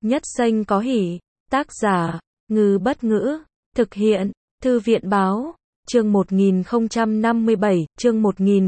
Nhất xanh có hỉ. Tác giả, Ngư Bất Ngữ. Thực hiện, Thư viện Báo. Chương 1057, chương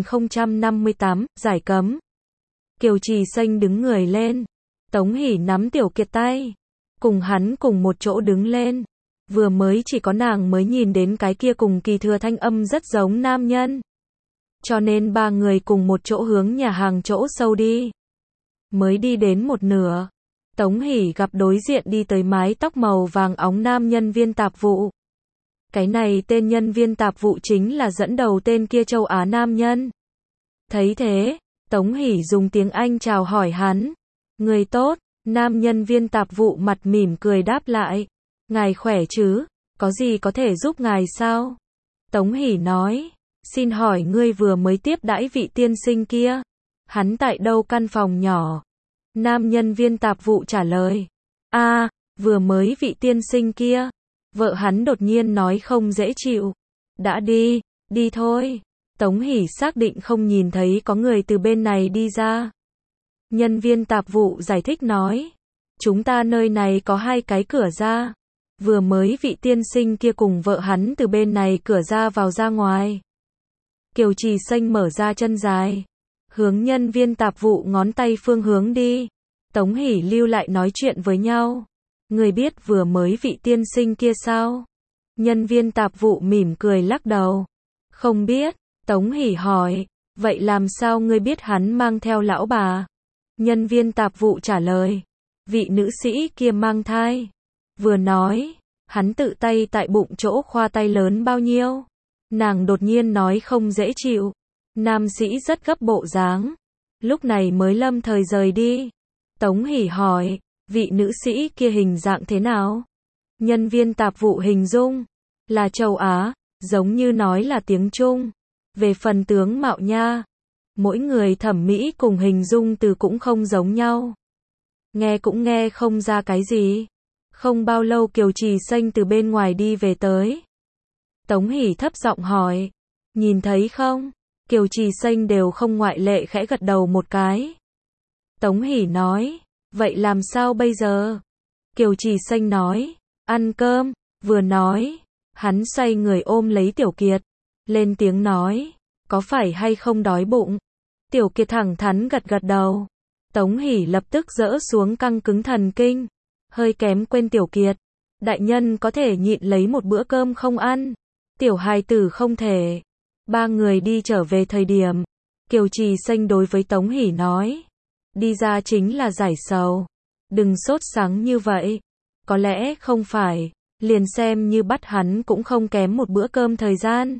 1058, giải cấm. Kiều Trì Xanh đứng người lên. Tống Hỷ nắm Tiểu Kiệt tay. Cùng hắn cùng một chỗ đứng lên. Vừa mới chỉ có nàng mới nhìn đến cái kia cùng Kỳ Thừa thanh âm rất giống nam nhân. Cho nên ba người cùng một chỗ hướng nhà hàng chỗ sâu đi. Mới đi đến một nửa. Tống Hỷ gặp đối diện đi tới mái tóc màu vàng óng nam nhân viên tạp vụ. Cái này tên nhân viên tạp vụ chính là dẫn đầu tên kia châu Á nam nhân. Thấy thế, Tống Hỷ dùng tiếng Anh chào hỏi hắn. Người tốt, nam nhân viên tạp vụ mặt mỉm cười đáp lại. Ngài khỏe chứ, có gì có thể giúp ngài sao? Tống Hỷ nói, xin hỏi ngươi vừa mới tiếp đãi vị tiên sinh kia. Hắn tại đâu căn phòng nhỏ? Nam nhân viên tạp vụ trả lời. Vừa mới vị tiên sinh kia. Vợ hắn đột nhiên nói không dễ chịu. Đã đi, đi thôi. Tống Hỷ xác định không nhìn thấy có người từ bên này đi ra. Nhân viên tạp vụ giải thích nói. Chúng ta nơi này có 2 cái cửa ra. Vừa mới vị tiên sinh kia cùng vợ hắn từ bên này cửa ra vào ra ngoài. Kiều Trì Xanh mở ra chân dài. Hướng nhân viên tạp vụ ngón tay phương hướng đi. Tống Hỷ lưu lại nói chuyện với nhau. Người biết vừa mới vị tiên sinh kia sao? Nhân viên tạp vụ mỉm cười lắc đầu. Không biết. Tống Hỷ hỏi. Vậy làm sao ngươi biết hắn mang theo lão bà? Nhân viên tạp vụ trả lời. Vị nữ sĩ kia mang thai. Vừa nói, hắn tự tay tại bụng chỗ khoa tay lớn bao nhiêu. Nàng đột nhiên nói không dễ chịu. Nam sĩ rất gấp bộ dáng. Lúc này mới lâm thời rời đi. Tống Hỷ hỏi, vị nữ sĩ kia hình dạng thế nào? Nhân viên tạp vụ hình dung, là châu Á, giống như nói là tiếng Trung. Về phần tướng mạo nha, mỗi người thẩm mỹ cùng hình dung từ cũng không giống nhau. Nghe cũng nghe không ra cái gì. Không bao lâu Kiều Trì Xanh từ bên ngoài đi về tới. Tống Hỷ thấp giọng hỏi, nhìn thấy không? Kiều Trì Xanh đều không ngoại lệ khẽ gật đầu một cái. Tống Hỷ nói, vậy làm sao bây giờ? Kiều Trì Xanh nói, ăn cơm. Vừa nói, hắn xoay người ôm lấy Tiểu Kiệt, lên tiếng nói, có phải hay không đói bụng? Tiểu Kiệt thẳng thắn gật gật đầu. Tống Hỷ lập tức dỡ xuống căng cứng thần kinh, hơi kém quên Tiểu Kiệt. Đại nhân có thể nhịn lấy một bữa cơm không ăn, tiểu hài tử không thể. Ba người đi trở về thời điểm, Kiều Trì Xanh đối với Tống Hỷ nói, đi ra chính là giải sầu. Đừng sốt sắng như vậy. Có lẽ không phải, liền xem như bắt hắn cũng không kém một bữa cơm thời gian.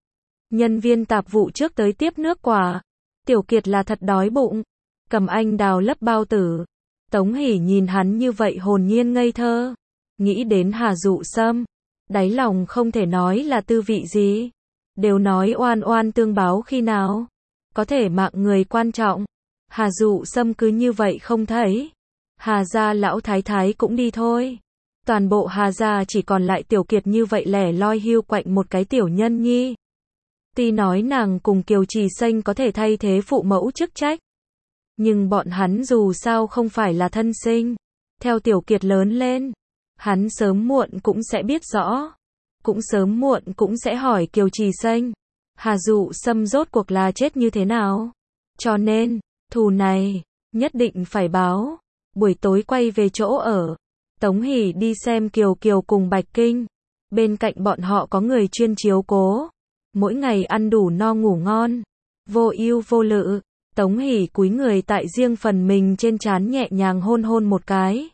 Nhân viên tạp vụ trước tới tiếp nước quả. Tiểu Kiệt là thật đói bụng. Cầm anh đào lấp bao tử. Tống Hỷ nhìn hắn như vậy hồn nhiên ngây thơ. Nghĩ đến Hà Dụ Sâm. Đáy lòng không thể nói là tư vị gì. Đều nói oan oan tương báo khi nào. Có thể mạng người quan trọng. Hà Dụ Sâm cứ như vậy không thấy. Hà gia lão thái thái cũng đi thôi. Toàn bộ Hà gia chỉ còn lại Tiểu Kiệt như vậy lẻ loi hiu quạnh một cái tiểu nhân nhi. Tuy nói nàng cùng Kiều Trì Xanh có thể thay thế phụ mẫu chức trách. Nhưng bọn hắn dù sao không phải là thân sinh. Theo Tiểu Kiệt lớn lên, hắn sớm muộn cũng sẽ biết rõ. Cũng sớm muộn cũng sẽ hỏi Kiều Trì Xanh, Hà Dụ Sâm rốt cuộc là chết như thế nào. Cho nên, thù này, nhất định phải báo. Buổi tối quay về chỗ ở. Tống Hỷ đi xem Kiều Kiều cùng Bạch Kinh. Bên cạnh bọn họ có người chuyên chiếu cố. Mỗi ngày ăn đủ no ngủ ngon. Vô ưu vô lự. Tống Hỷ cúi người tại riêng phần mình trên trán nhẹ nhàng hôn hôn một cái.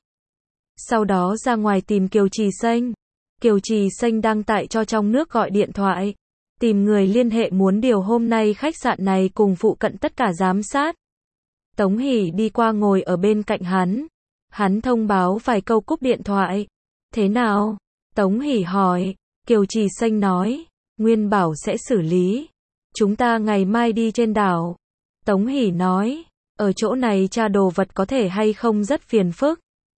Sau đó ra ngoài tìm Kiều Trì Xanh. Kiều Trì Xanh đang tại cho trong nước gọi điện thoại. Tìm người liên hệ muốn điều hôm nay khách sạn này cùng phụ cận tất cả giám sát. Tống Hỷ đi qua ngồi ở bên cạnh hắn. Hắn thông báo vài câu cúp điện thoại. Thế nào? Tống Hỷ hỏi. Kiều Trì Xanh nói. Nguyên bảo sẽ xử lý. Chúng ta ngày mai đi trên đảo. Tống Hỷ nói. Ở chỗ này tra đồ vật có thể hay không rất phiền phức.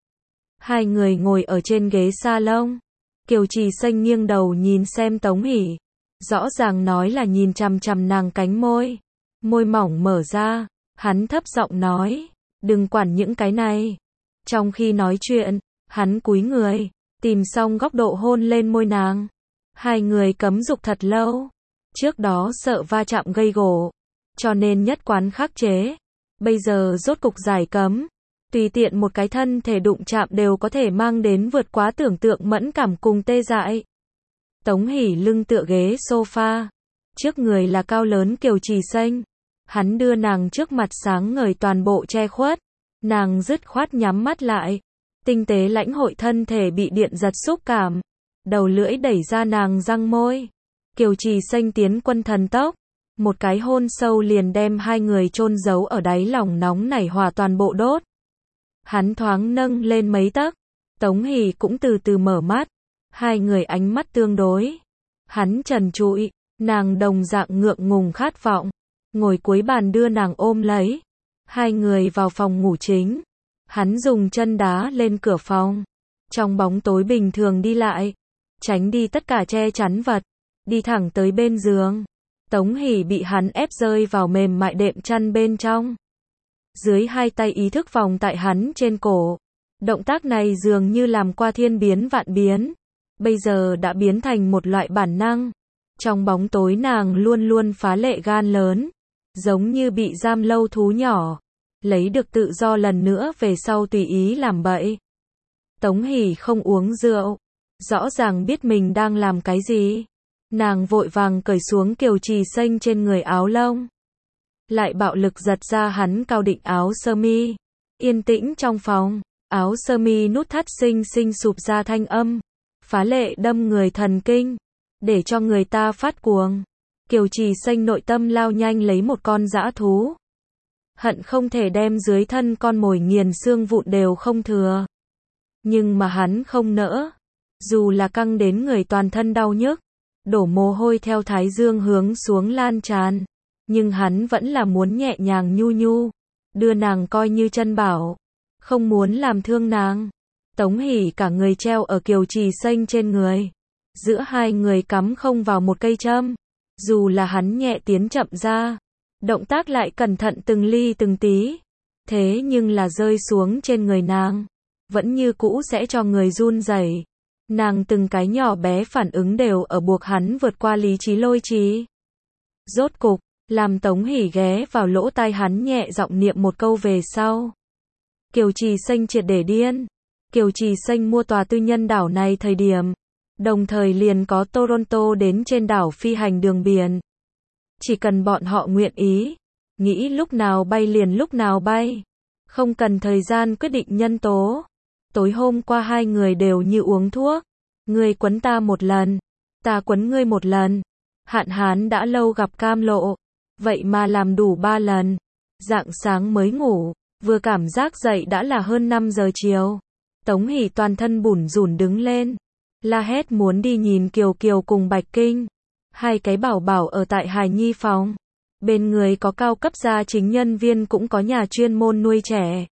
Hai người ngồi ở trên ghế salon. Kiều Trì Xanh nghiêng đầu nhìn xem Tống Hỷ. Rõ ràng nói là nhìn chằm chằm nàng cánh môi. Môi mỏng mở ra. Hắn thấp giọng nói. Đừng quản những cái này. Trong khi nói chuyện, hắn cúi người, tìm xong góc độ hôn lên môi nàng. Hai người cấm dục thật lâu. Trước đó sợ va chạm gây gổ, cho nên nhất quán khắc chế. Bây giờ rốt cục giải cấm. Tùy tiện một cái thân thể đụng chạm đều có thể mang đến vượt quá tưởng tượng mẫn cảm cùng tê dại. Tống Hỷ lưng tựa ghế sofa. Trước người là cao lớn Kiều Trì Xanh. Hắn đưa nàng trước mặt sáng ngời toàn bộ che khuất. Nàng dứt khoát nhắm mắt lại. Tinh tế lãnh hội thân thể bị điện giật xúc cảm. Đầu lưỡi đẩy ra nàng răng môi. Kiều Trì Xanh tiến quân thần tốc. Một cái hôn sâu liền đem hai người chôn giấu ở đáy lòng nóng nảy hòa toàn bộ đốt. Hắn thoáng nâng lên mấy tấc. Tống Hỷ cũng từ từ mở mắt. Hai người ánh mắt tương đối. Hắn trần trụi, nàng đồng dạng ngượng ngùng khát vọng. Ngồi cuối bàn đưa nàng ôm lấy. Hai người vào phòng ngủ chính. Hắn dùng chân đá lên cửa phòng. Trong bóng tối bình thường đi lại. Tránh đi tất cả che chắn vật. Đi thẳng tới bên giường. Tống Hỷ bị hắn ép rơi vào mềm mại đệm chăn bên trong. Dưới hai tay ý thức vòng tại hắn trên cổ. Động tác này dường như làm qua thiên biến vạn biến. Bây giờ đã biến thành một loại bản năng. Trong bóng tối nàng luôn luôn phá lệ gan lớn. Giống như bị giam lâu thú nhỏ. Lấy được tự do lần nữa về sau tùy ý làm bậy. Tống Hỷ không uống rượu. Rõ ràng biết mình đang làm cái gì. Nàng vội vàng cởi xuống Kiều Trì Xanh trên người áo lông. Lại bạo lực giật ra hắn cao định áo sơ mi. Yên tĩnh trong phòng. Áo sơ mi nút thắt xinh xinh sụp ra thanh âm. Phá lệ đâm người thần kinh. Để cho người ta phát cuồng. Kiều Trì Xanh nội tâm lao nhanh lấy một con dã thú. Hận không thể đem dưới thân con mồi nghiền xương vụn đều không thừa. Nhưng mà hắn không nỡ. Dù là căng đến người toàn thân đau nhức. Đổ mồ hôi theo thái dương hướng xuống lan tràn. Nhưng hắn vẫn là muốn nhẹ nhàng nhu nhu. Đưa nàng coi như chân bảo. Không muốn làm thương nàng. Tống Hỷ cả người treo ở Kiều Trì Xanh trên người. Giữa hai người cắm không vào một cây châm. Dù là hắn nhẹ tiến chậm ra. Động tác lại cẩn thận từng ly từng tí. Thế nhưng là rơi xuống trên người nàng. Vẫn như cũ sẽ cho người run rẩy. Nàng từng cái nhỏ bé phản ứng đều ở buộc hắn vượt qua lý trí lôi trí. Rốt cục, làm Tống Hỷ ghé vào lỗ tai hắn nhẹ giọng niệm một câu về sau. Kiều Trì Xanh triệt để điên. Kiều Trì Xanh mua tòa tư nhân đảo này thời điểm. Đồng thời liền có Toronto đến trên đảo phi hành đường biển. Chỉ cần bọn họ nguyện ý. Nghĩ lúc nào bay liền lúc nào bay. Không cần thời gian quyết định nhân tố. Tối hôm qua hai người đều như uống thuốc. Ngươi quấn ta một lần. Ta quấn ngươi một lần. Hạn hán đã lâu gặp cam lộ. Vậy mà làm đủ 3 lần. Rạng sáng mới ngủ. Vừa cảm giác dậy đã là hơn 5 giờ chiều. Tống Hỷ toàn thân bủn rủn đứng lên. La hét muốn đi nhìn Kiều Kiều cùng Bạch Kinh. Hai cái bảo bảo ở tại hài nhi phòng. Bên người có cao cấp gia chính nhân viên cũng có nhà chuyên môn nuôi trẻ.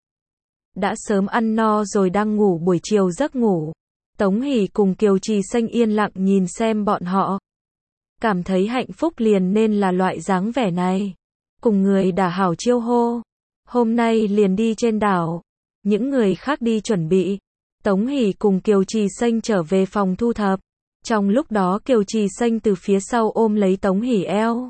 Đã sớm ăn no rồi đang ngủ buổi chiều giấc ngủ. Tống Hỷ cùng Kiều Trì Xanh yên lặng nhìn xem bọn họ. Cảm thấy hạnh phúc liền nên là loại dáng vẻ này. Cùng người đã hảo chiêu hô. Hôm nay liền đi trên đảo. Những người khác đi chuẩn bị. Tống Hỷ cùng Kiều Trì Xanh trở về phòng thu thập. Trong lúc đó Kiều Trì Xanh từ phía sau ôm lấy Tống Hỷ eo.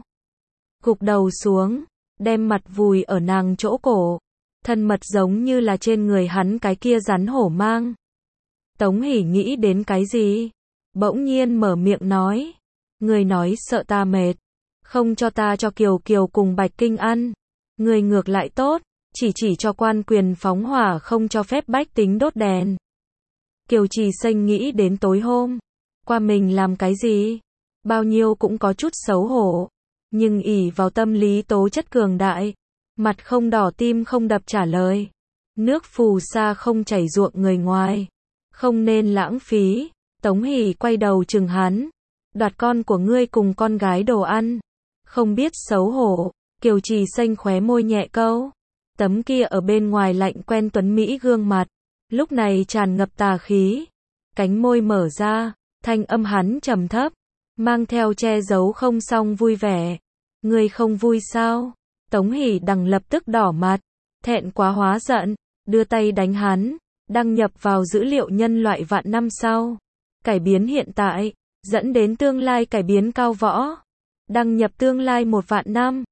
Gục đầu xuống. Đem mặt vùi ở nàng chỗ cổ. Thân mật giống như là trên người hắn cái kia rắn hổ mang. Tống Hỷ nghĩ đến cái gì? Bỗng nhiên mở miệng nói. Người nói sợ ta mệt. Không cho ta cho Kiều Kiều cùng Bạch Kinh ăn. Người ngược lại tốt. Chỉ cho quan quyền phóng hỏa không cho phép bách tính đốt đèn. Kiều Trì Xanh nghĩ đến tối hôm qua mình làm cái gì? Bao nhiêu cũng có chút xấu hổ. Nhưng ỷ vào tâm lý tố chất cường đại. Mặt không đỏ tim không đập trả lời. Nước phù sa không chảy ruộng người ngoài. Không nên lãng phí. Tống Hỷ quay đầu chừng hắn. Đoạt con của ngươi cùng con gái đồ ăn. Không biết xấu hổ. Kiều Trì Xanh khóe môi nhẹ câu. Tấm kia ở bên ngoài lạnh quen tuấn Mỹ gương mặt. Lúc này tràn ngập tà khí. Cánh môi mở ra. Thanh âm hắn trầm thấp. Mang theo che giấu không xong vui vẻ. Ngươi không vui sao? Tống Hỷ đằng lập tức đỏ mặt. Thẹn quá hóa giận. Đưa tay đánh hắn. đăng nhập vào dữ liệu nhân loại vạn năm sau. Cải biến hiện tại, dẫn đến tương lai cải biến cao võ. Đăng nhập tương lai 1 vạn năm.